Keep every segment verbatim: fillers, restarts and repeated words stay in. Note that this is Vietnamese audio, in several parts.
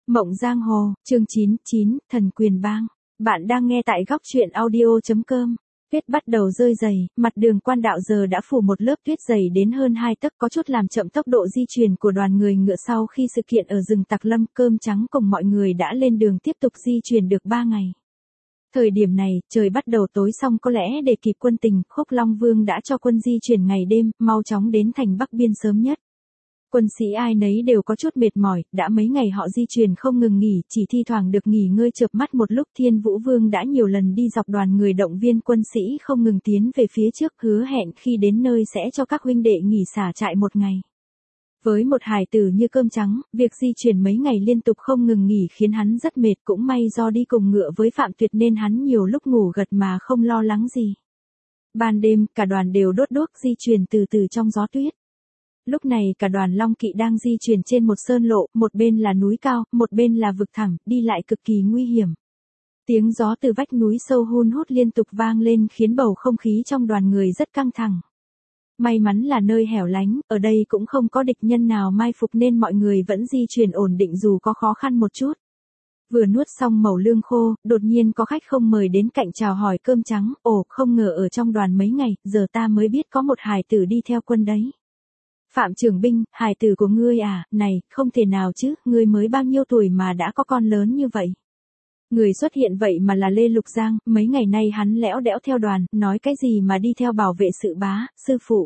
Mộng Giang Hồ, chương chín mươi chín, Thần Quyền Bang. Bạn đang nghe tại góc truyện audio chấm com. Tuyết bắt đầu rơi dày, mặt đường quan đạo giờ đã phủ một lớp tuyết dày đến hơn hai tấc, có chút làm chậm tốc độ di chuyển của đoàn người ngựa. Sau khi sự kiện ở rừng Tạc Lâm, Cơm Trắng cùng mọi người đã lên đường tiếp tục di chuyển được ba ngày. Thời điểm này, trời bắt đầu tối, xong có lẽ để kịp quân tình, Khúc Long Vương đã cho quân di chuyển ngày đêm, mau chóng đến thành Bắc Biên sớm nhất. Quân sĩ ai nấy đều có chút mệt mỏi, đã mấy ngày họ di chuyển không ngừng nghỉ, chỉ thi thoảng được nghỉ ngơi chợp mắt một lúc. Thiên Vũ Vương đã nhiều lần đi dọc đoàn người động viên quân sĩ không ngừng tiến về phía trước, hứa hẹn khi đến nơi sẽ cho các huynh đệ nghỉ xả trại một ngày. Với một hài tử như Cơm Trắng, việc di chuyển mấy ngày liên tục không ngừng nghỉ khiến hắn rất mệt, cũng may do đi cùng ngựa với Phạm Tuyệt nên hắn nhiều lúc ngủ gật mà không lo lắng gì. Ban đêm, cả đoàn đều đốt đuốc di chuyển từ từ trong gió tuyết. Lúc này cả đoàn Long Kỵ đang di chuyển trên một sơn lộ, một bên là núi cao, một bên là vực thẳm, đi lại cực kỳ nguy hiểm. Tiếng gió từ vách núi sâu hun hút liên tục vang lên khiến bầu không khí trong đoàn người rất căng thẳng. May mắn là nơi hẻo lánh, ở đây cũng không có địch nhân nào mai phục nên mọi người vẫn di chuyển ổn định dù có khó khăn một chút. Vừa nuốt xong mẩu lương khô, đột nhiên có khách không mời đến cạnh chào hỏi Cơm Trắng, ồ, không ngờ ở trong đoàn mấy ngày, giờ ta mới biết có một hài tử đi theo quân đấy. Phạm Trường Binh, hài tử của ngươi à, này, không thể nào chứ, ngươi mới bao nhiêu tuổi mà đã có con lớn như vậy. Người xuất hiện vậy mà là Lê Lục Giang, mấy ngày nay hắn lẽo đẽo theo đoàn, nói cái gì mà đi theo bảo vệ sự bá, sư phụ.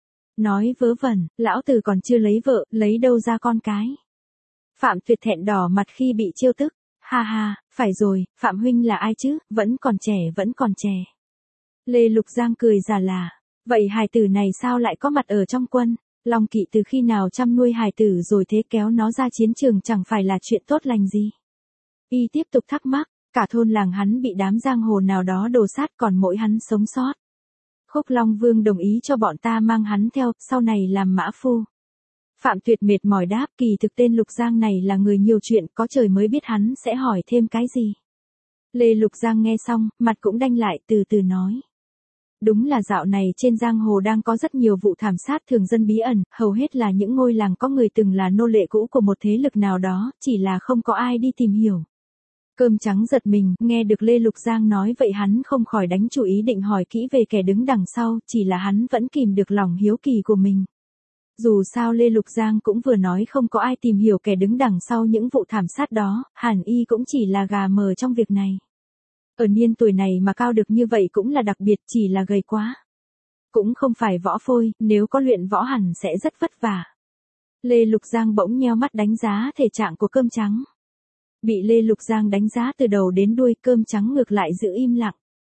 Nói vớ vẩn, lão tử còn chưa lấy vợ, lấy đâu ra con cái. Phạm Tuyệt thẹn đỏ mặt khi bị trêu tức, ha ha, phải rồi, Phạm huynh là ai chứ, vẫn còn trẻ, vẫn còn trẻ. Lê Lục Giang cười già là, vậy hài tử này sao lại có mặt ở trong quân? Long Kỵ từ khi nào chăm nuôi hài tử rồi thế, kéo nó ra chiến trường chẳng phải là chuyện tốt lành gì. Y tiếp tục thắc mắc, cả thôn làng hắn bị đám giang hồ nào đó đồ sát, còn mỗi hắn sống sót. Khúc Long Vương đồng ý cho bọn ta mang hắn theo, sau này làm mã phu. Phạm Tuyệt mệt mỏi đáp, kỳ thực tên Lục Giang này là người nhiều chuyện, có trời mới biết hắn sẽ hỏi thêm cái gì. Lê Lục Giang nghe xong, mặt cũng đanh lại, từ từ nói. Đúng là dạo này trên giang hồ đang có rất nhiều vụ thảm sát thường dân bí ẩn, hầu hết là những ngôi làng có người từng là nô lệ cũ của một thế lực nào đó, chỉ là không có ai đi tìm hiểu. Cơm Trắng giật mình, nghe được Lê Lục Giang nói vậy hắn không khỏi đánh chủ ý định hỏi kỹ về kẻ đứng đằng sau, chỉ là hắn vẫn kìm được lòng hiếu kỳ của mình. Dù sao Lê Lục Giang cũng vừa nói không có ai tìm hiểu kẻ đứng đằng sau những vụ thảm sát đó, hẳn y cũng chỉ là gà mờ trong việc này. Ở niên tuổi này mà cao được như vậy cũng là đặc biệt, chỉ là gầy quá. Cũng không phải võ phôi, nếu có luyện võ hẳn sẽ rất vất vả. Lê Lục Giang bỗng nheo mắt đánh giá thể trạng của Cơm Trắng. Bị Lê Lục Giang đánh giá từ đầu đến đuôi, Cơm Trắng ngược lại giữ im lặng.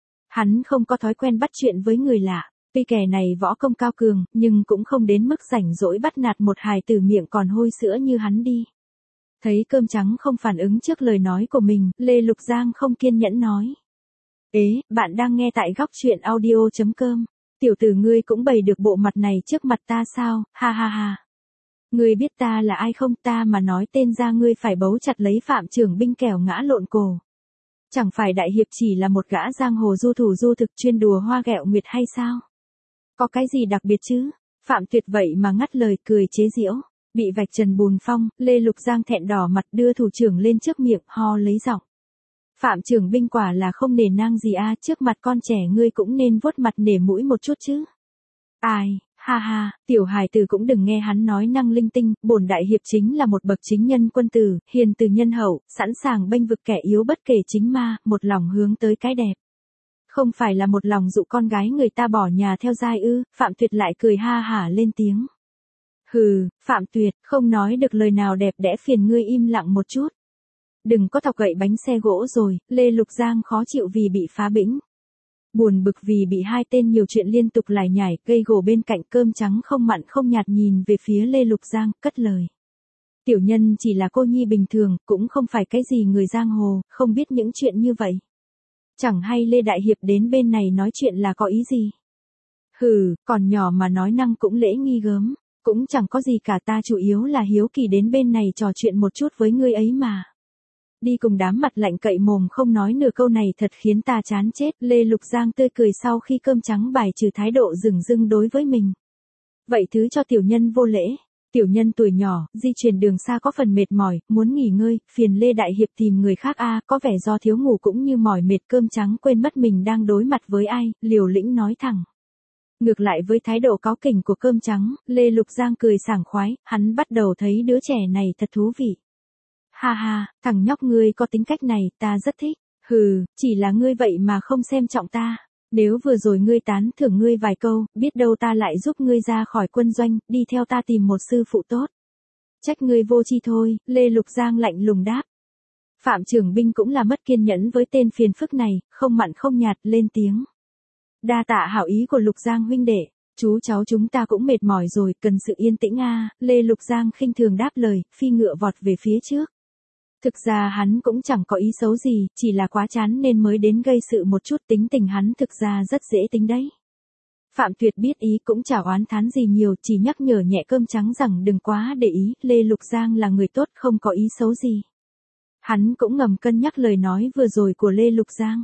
Hắn không có thói quen bắt chuyện với người lạ, tuy kẻ này võ công cao cường, nhưng cũng không đến mức rảnh rỗi bắt nạt một hài tử miệng còn hôi sữa như hắn đi. Thấy Cơm Trắng không phản ứng trước lời nói của mình, Lê Lục Giang không kiên nhẫn nói. Ế, bạn đang nghe tại góc truyện audio chấm com. Tiểu tử ngươi cũng bày được bộ mặt này trước mặt ta sao, ha ha ha. Ngươi biết ta là ai không, ta mà nói tên ra ngươi phải bấu chặt lấy Phạm Trường Binh kẻo ngã lộn cổ. Chẳng phải đại hiệp chỉ là một gã giang hồ du thủ du thực chuyên đùa hoa ghẹo nguyệt hay sao? Có cái gì đặc biệt chứ? Phạm Tuyệt vậy mà ngắt lời cười chế giễu. Bị vạch trần bùn phong, Lê Lục Giang thẹn đỏ mặt đưa thủ trưởng lên trước miệng, ho lấy giọng. Phạm Trường Binh quả là không nể nang gì a, trước mặt con trẻ ngươi cũng nên vuốt mặt nể mũi một chút chứ. Ai, ha ha, tiểu hài tử cũng đừng nghe hắn nói năng linh tinh, bổn đại hiệp chính là một bậc chính nhân quân tử, hiền từ nhân hậu, sẵn sàng bênh vực kẻ yếu bất kể chính ma, một lòng hướng tới cái đẹp. Không phải là một lòng dụ con gái người ta bỏ nhà theo giai ư? Phạm Tuyệt lại cười ha hả lên tiếng. Hừ, Phạm Tuyệt, không nói được lời nào đẹp đẽ, phiền ngươi im lặng một chút. Đừng có thọc gậy bánh xe gỗ rồi. Lê Lục Giang khó chịu vì bị phá bĩnh. Buồn bực vì bị hai tên nhiều chuyện liên tục lải nhải, gây gổ bên cạnh. Cơm Trắng không mặn không nhạt nhìn về phía Lê Lục Giang, cất lời. Tiểu nhân chỉ là cô nhi bình thường, cũng không phải cái gì người giang hồ, không biết những chuyện như vậy. Chẳng hay Lê Đại Hiệp đến bên này nói chuyện là có ý gì? Hừ, còn nhỏ mà nói năng cũng lễ nghi gớm. Cũng chẳng có gì cả, ta chủ yếu là hiếu kỳ đến bên này trò chuyện một chút với ngươi ấy mà. Đi cùng đám mặt lạnh cậy mồm không nói nửa câu này thật khiến ta chán chết. Lê Lục Giang tươi cười sau khi Cơm Trắng bài trừ thái độ dửng dưng đối với mình. Vậy thứ cho tiểu nhân vô lễ. Tiểu nhân tuổi nhỏ, di chuyển đường xa có phần mệt mỏi, muốn nghỉ ngơi, phiền Lê Đại Hiệp tìm người khác a, có vẻ do thiếu ngủ cũng như mỏi mệt cơm trắng quên mất mình đang đối mặt với ai, liều lĩnh nói thẳng. Ngược lại với thái độ cáu kỉnh của cơm trắng, Lê Lục Giang cười sảng khoái, hắn bắt đầu thấy đứa trẻ này thật thú vị. Ha ha, thằng nhóc ngươi có tính cách này, ta rất thích. Hừ, chỉ là ngươi vậy mà không xem trọng ta. Nếu vừa rồi ngươi tán thưởng ngươi vài câu, biết đâu ta lại giúp ngươi ra khỏi quân doanh, đi theo ta tìm một sư phụ tốt. Trách ngươi vô tri thôi, Lê Lục Giang lạnh lùng đáp. Phạm Trường Binh cũng là mất kiên nhẫn với tên phiền phức này, không mặn không nhạt, lên tiếng. Đa tạ hảo ý của Lục Giang huynh đệ, chú cháu chúng ta cũng mệt mỏi rồi, cần sự yên tĩnh a. Lê Lục Giang khinh thường đáp lời, phi ngựa vọt về phía trước. Thực ra hắn cũng chẳng có ý xấu gì, chỉ là quá chán nên mới đến gây sự một chút, tính tình hắn thực ra rất dễ tính đấy. Phạm Tuyệt biết ý cũng chả oán thán gì nhiều, chỉ nhắc nhở nhẹ cơm trắng rằng đừng quá để ý, Lê Lục Giang là người tốt không có ý xấu gì. Hắn cũng ngầm cân nhắc lời nói vừa rồi của Lê Lục Giang.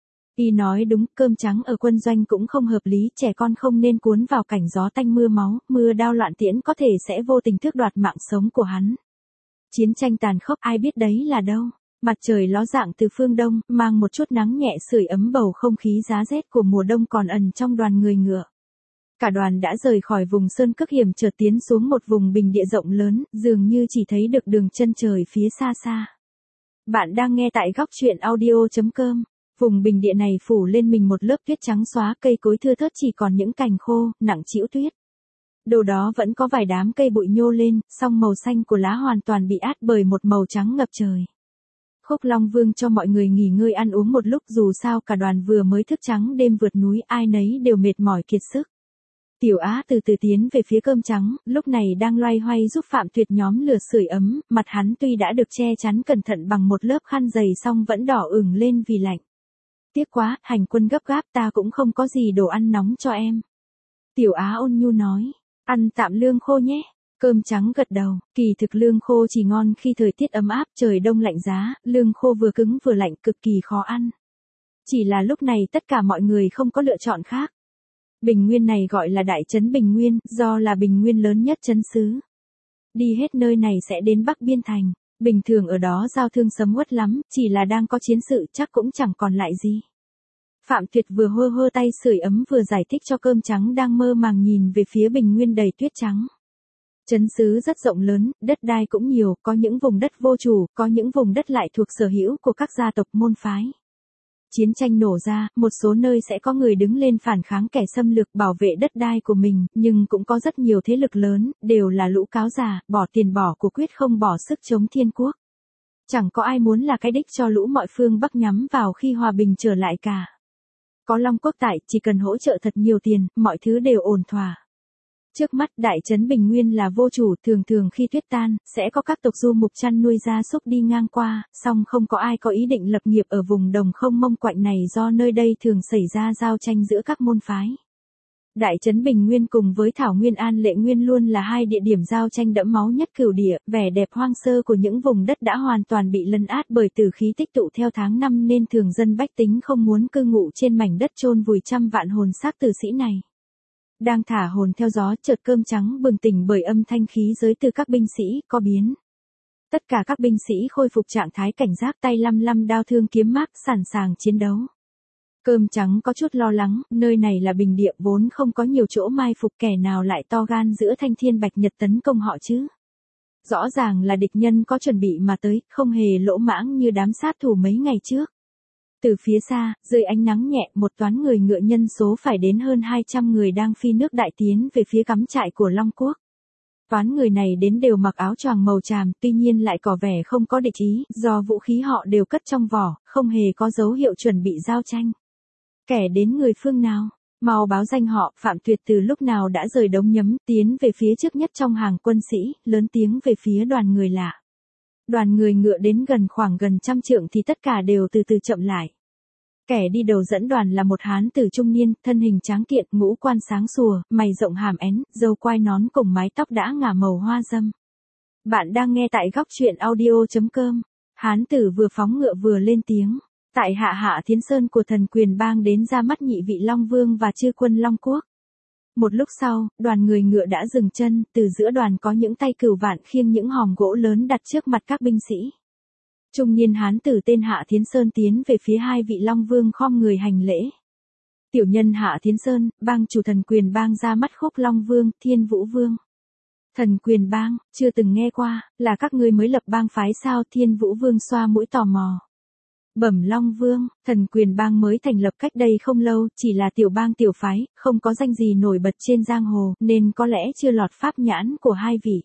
Y nói đúng, cơm trắng ở quân doanh cũng không hợp lý, trẻ con không nên cuốn vào cảnh gió tanh mưa máu, mưa đao loạn tiễn có thể sẽ vô tình tước đoạt mạng sống của hắn. Chiến tranh tàn khốc ai biết đấy là đâu. Mặt trời ló dạng từ phương đông, mang một chút nắng nhẹ sưởi ấm bầu không khí giá rét của mùa đông còn ẩn trong đoàn người ngựa. Cả đoàn đã rời khỏi vùng sơn cước hiểm trở tiến xuống một vùng bình địa rộng lớn, dường như chỉ thấy được đường chân trời phía xa xa. Bạn đang nghe tại góc truyện audio chấm com. Vùng bình địa này phủ lên mình một lớp tuyết trắng xóa, cây cối thưa thớt chỉ còn những cành khô, nặng trĩu tuyết. Đâu đó vẫn có vài đám cây bụi nhô lên, song màu xanh của lá hoàn toàn bị át bởi một màu trắng ngập trời. Khúc Long Vương cho mọi người nghỉ ngơi ăn uống một lúc, dù sao cả đoàn vừa mới thức trắng đêm vượt núi, ai nấy đều mệt mỏi kiệt sức. Tiểu Á từ từ tiến về phía cơm trắng, lúc này đang loay hoay giúp Phạm Tuyệt nhóm lửa sưởi ấm, mặt hắn tuy đã được che chắn cẩn thận bằng một lớp khăn dày song vẫn đỏ ửng lên vì lạnh. Tiếc quá, hành quân gấp gáp, ta cũng không có gì đồ ăn nóng cho em. Tiểu Á ôn nhu nói, ăn tạm lương khô nhé. Cơm trắng gật đầu, kỳ thực lương khô chỉ ngon khi thời tiết ấm áp, trời đông lạnh giá, lương khô vừa cứng vừa lạnh cực kỳ khó ăn. Chỉ là lúc này tất cả mọi người không có lựa chọn khác. Bình Nguyên này gọi là Đại trấn Bình Nguyên, do là Bình Nguyên lớn nhất trấn xứ. Đi hết nơi này sẽ đến Bắc Biên Thành, bình thường ở đó giao thương sầm uất lắm, chỉ là đang có chiến sự chắc cũng chẳng còn lại gì. Phạm Tuyệt vừa hơ hơ tay sưởi ấm vừa giải thích cho cơm trắng đang mơ màng nhìn về phía Bình Nguyên đầy tuyết trắng. Trấn xứ rất rộng lớn, đất đai cũng nhiều, có những vùng đất vô chủ, có những vùng đất lại thuộc sở hữu của các gia tộc môn phái. Chiến tranh nổ ra, một số nơi sẽ có người đứng lên phản kháng kẻ xâm lược bảo vệ đất đai của mình, nhưng cũng có rất nhiều thế lực lớn, đều là lũ cáo già, bỏ tiền bỏ của quyết không bỏ sức chống thiên quốc. Chẳng có ai muốn là cái đích cho lũ mọi phương Bắc nhắm vào khi hòa bình trở lại cả. Có Long Quốc tại, chỉ cần hỗ trợ thật nhiều tiền, mọi thứ đều ổn thỏa. Trước mắt Đại trấn Bình Nguyên là vô chủ, thường thường khi tuyết tan, sẽ có các tộc du mục chăn nuôi gia súc đi ngang qua, song không có ai có ý định lập nghiệp ở vùng đồng không mông quạnh này do nơi đây thường xảy ra giao tranh giữa các môn phái. Đại trấn Bình Nguyên cùng với Thảo Nguyên An Lệ Nguyên luôn là hai địa điểm giao tranh đẫm máu nhất cửu địa, vẻ đẹp hoang sơ của những vùng đất đã hoàn toàn bị lấn át bởi tử khí tích tụ theo tháng năm nên thường dân bách tính không muốn cư ngụ trên mảnh đất chôn vùi trăm vạn hồn xác tử sĩ này. Đang thả hồn theo gió, chợt cơm trắng bừng tỉnh bởi âm thanh khí giới từ các binh sĩ, có biến. Tất cả các binh sĩ khôi phục trạng thái cảnh giác, tay lăm lăm đao thương kiếm mác, sẵn sàng chiến đấu. Cơm trắng có chút lo lắng, nơi này là bình địa vốn không có nhiều chỗ mai phục, kẻ nào lại to gan giữa thanh thiên bạch nhật tấn công họ chứ. Rõ ràng là địch nhân có chuẩn bị mà tới, không hề lỗ mãng như đám sát thủ mấy ngày trước. Từ phía xa, dưới ánh nắng nhẹ, một toán người ngựa nhân số phải đến hơn hai trăm người đang phi nước đại tiến về phía cắm trại của Long Quốc. Toán người này đến đều mặc áo choàng màu tràm, tuy nhiên lại có vẻ không có địch ý, do vũ khí họ đều cất trong vỏ, không hề có dấu hiệu chuẩn bị giao tranh. Kẻ đến người phương nào? Mau báo danh họ. Phạm Tuyệt từ lúc nào đã rời đống nhấm, tiến về phía trước nhất trong hàng quân sĩ, lớn tiếng về phía đoàn người lạ. Đoàn người ngựa đến gần khoảng gần trăm trượng thì tất cả đều từ từ chậm lại. Kẻ đi đầu dẫn đoàn là một hán tử trung niên, thân hình tráng kiện, ngũ quan sáng sủa, mày rộng hàm én, râu quai nón cùng mái tóc đã ngả màu hoa dâm. Bạn đang nghe tại góc truyện audio chấm com. Hán tử vừa phóng ngựa vừa lên tiếng. Tại hạ Hạ Thiến Sơn của Thần Quyền Bang đến ra mắt nhị vị Long Vương và chư quân Long Quốc. Một lúc sau, đoàn người ngựa đã dừng chân, từ giữa đoàn có những tay cửu vạn khiêng những hòm gỗ lớn đặt trước mặt các binh sĩ. Trung niên hán tử tên Hạ Thiến Sơn tiến về phía hai vị Long Vương khom người hành lễ. Tiểu nhân Hạ Thiến Sơn, bang chủ Thần Quyền Bang ra mắt Khúc Long Vương, Thiên Vũ Vương. Thần Quyền Bang, chưa từng nghe qua, là các ngươi mới lập bang phái sao? Thiên Vũ Vương xoa mũi tò mò. Bẩm Long Vương, Thần Quyền Bang mới thành lập cách đây không lâu, chỉ là tiểu bang tiểu phái, không có danh gì nổi bật trên giang hồ, nên có lẽ chưa lọt pháp nhãn của hai vị.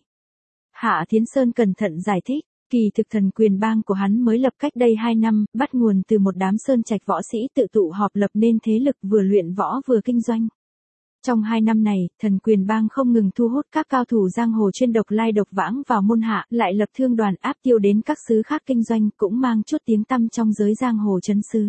Hạ Thiến Sơn cẩn thận giải thích, kỳ thực Thần Quyền Bang của hắn mới lập cách đây hai năm, bắt nguồn từ một đám sơn trạch võ sĩ tự tụ họp lập nên thế lực vừa luyện võ vừa kinh doanh. Trong hai năm này, Thần Quyền Bang không ngừng thu hút các cao thủ giang hồ chuyên độc lai độc vãng vào môn hạ, lại lập thương đoàn áp tiêu đến các xứ khác kinh doanh, cũng mang chút tiếng tăm trong giới giang hồ trấn xứ.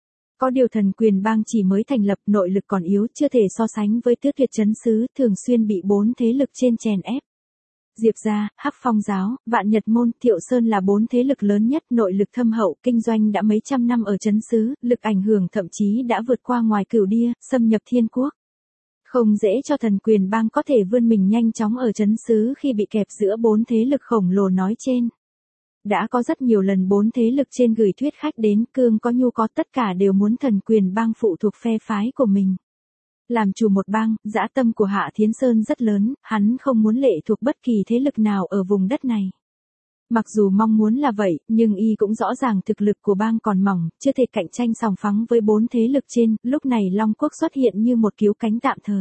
Có điều Thần Quyền Bang chỉ mới thành lập, nội lực còn yếu, chưa thể so sánh với Tứ Tuyệt trấn xứ, thường xuyên bị bốn thế lực trên chèn ép. Diệp gia, Hắc Phong giáo, Vạn Nhật môn, Thiệu Sơn là bốn thế lực lớn nhất, nội lực thâm hậu, kinh doanh đã mấy trăm năm ở trấn xứ, lực ảnh hưởng thậm chí đã vượt qua ngoài Cửu Đia, xâm nhập Thiên Quốc. Không dễ cho Thần Quyền Bang có thể vươn mình nhanh chóng ở trấn xứ khi bị kẹp giữa bốn thế lực khổng lồ nói trên. Đã có rất nhiều lần bốn thế lực trên gửi thuyết khách đến, cương có nhu có tất cả đều muốn Thần Quyền Bang phụ thuộc phe phái của mình. Làm chủ một bang, dã tâm của Hạ Thiến Sơn rất lớn, hắn không muốn lệ thuộc bất kỳ thế lực nào ở vùng đất này. Mặc dù mong muốn là vậy, nhưng y cũng rõ ràng thực lực của bang còn mỏng, chưa thể cạnh tranh sòng phẳng với bốn thế lực trên, lúc này Long Quốc xuất hiện như một cứu cánh tạm thời.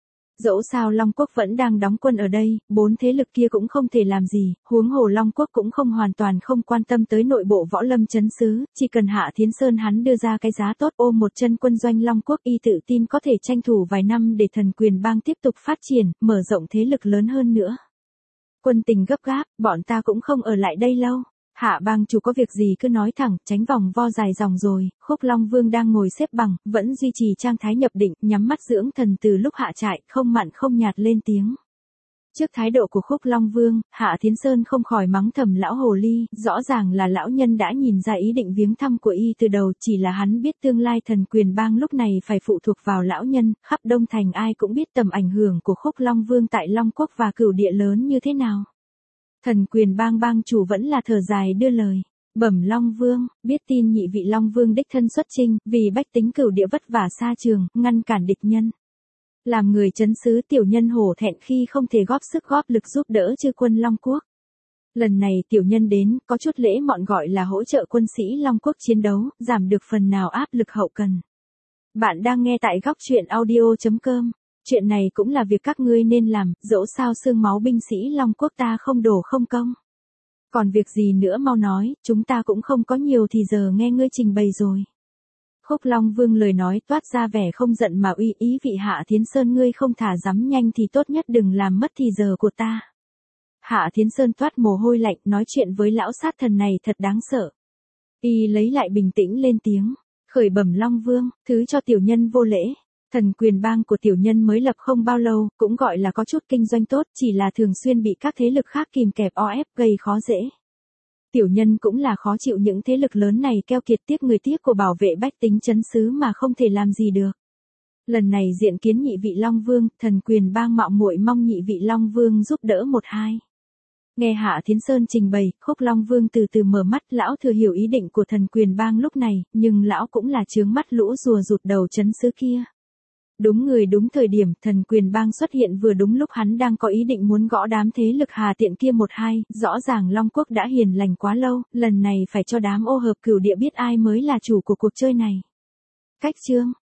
Dẫu sao Long Quốc vẫn đang đóng quân ở đây, bốn thế lực kia cũng không thể làm gì, huống hồ Long Quốc cũng không hoàn toàn không quan tâm tới nội bộ võ lâm trấn xứ, chỉ cần Hạ Thiến Sơn hắn đưa ra cái giá tốt ôm một chân quân doanh Long Quốc, y tự tin có thể tranh thủ vài năm để Thần Quyền Bang tiếp tục phát triển, mở rộng thế lực lớn hơn nữa. Quân tình gấp gáp, bọn ta cũng không ở lại đây lâu. Hạ bang chủ có việc gì cứ nói thẳng, tránh vòng vo dài dòng rồi. Khúc Long Vương đang ngồi xếp bằng, vẫn duy trì trạng thái nhập định, nhắm mắt dưỡng thần từ lúc hạ trại, không mặn không nhạt lên tiếng. Trước thái độ của Khúc Long Vương, Hạ Thiến Sơn không khỏi mắng thầm lão hồ ly, rõ ràng là lão nhân đã nhìn ra ý định viếng thăm của y từ đầu, chỉ là hắn biết tương lai Thần Quyền Bang lúc này phải phụ thuộc vào lão nhân, khắp Đông Thành ai cũng biết tầm ảnh hưởng của Khúc Long Vương tại Long Quốc và Cửu Địa lớn như thế nào. Thần Quyền Bang bang chủ vẫn là thở dài đưa lời. Bẩm Long Vương, biết tin nhị vị Long Vương đích thân xuất chinh, vì bách tính Cửu Địa vất vả xa trường, ngăn cản địch nhân. Làm người trấn xứ tiểu nhân hổ thẹn khi không thể góp sức góp lực giúp đỡ chư quân Long Quốc. Lần này tiểu nhân đến, có chút lễ mọn gọi là hỗ trợ quân sĩ Long Quốc chiến đấu, giảm được phần nào áp lực hậu cần. Bạn đang nghe tại góc truyện audio chấm com. Chuyện này cũng là việc các ngươi nên làm, dẫu sao xương máu binh sĩ Long Quốc ta không đổ không công. Còn việc gì nữa mau nói, chúng ta cũng không có nhiều thì giờ nghe ngươi trình bày rồi. Khúc Long Vương lời nói toát ra vẻ không giận mà uy ý vị Hạ Thiến Sơn ngươi không thả dám nhanh thì tốt nhất đừng làm mất thì giờ của ta. Hạ Thiến Sơn toát mồ hôi lạnh nói chuyện với lão sát thần này thật đáng sợ. Y lấy lại bình tĩnh lên tiếng, khởi bẩm Long Vương, thứ cho tiểu nhân vô lễ. Thần Quyền Bang của tiểu nhân mới lập không bao lâu, cũng gọi là có chút kinh doanh tốt, chỉ là thường xuyên bị các thế lực khác kìm kẹp o ép gây khó dễ. Tiểu nhân cũng là khó chịu những thế lực lớn này keo kiệt tiếc người tiếc của bảo vệ bách tính trấn xứ mà không thể làm gì được. Lần này diện kiến nhị vị Long Vương, Thần Quyền Bang mạo muội mong nhị vị Long Vương giúp đỡ một hai. Nghe Hạ Thiến Sơn trình bày, Khúc Long Vương từ từ mở mắt, lão thừa hiểu ý định của Thần Quyền Bang lúc này, nhưng lão cũng là chướng mắt lũ rùa rụt đầu trấn xứ kia. Đúng người đúng thời điểm, Thần Quyền Bang xuất hiện vừa đúng lúc hắn đang có ý định muốn gõ đám thế lực hà tiện kia một hai, rõ ràng Long Quốc đã hiền lành quá lâu, lần này phải cho đám ô hợp Cửu Địa biết ai mới là chủ của cuộc chơi này. Cách chương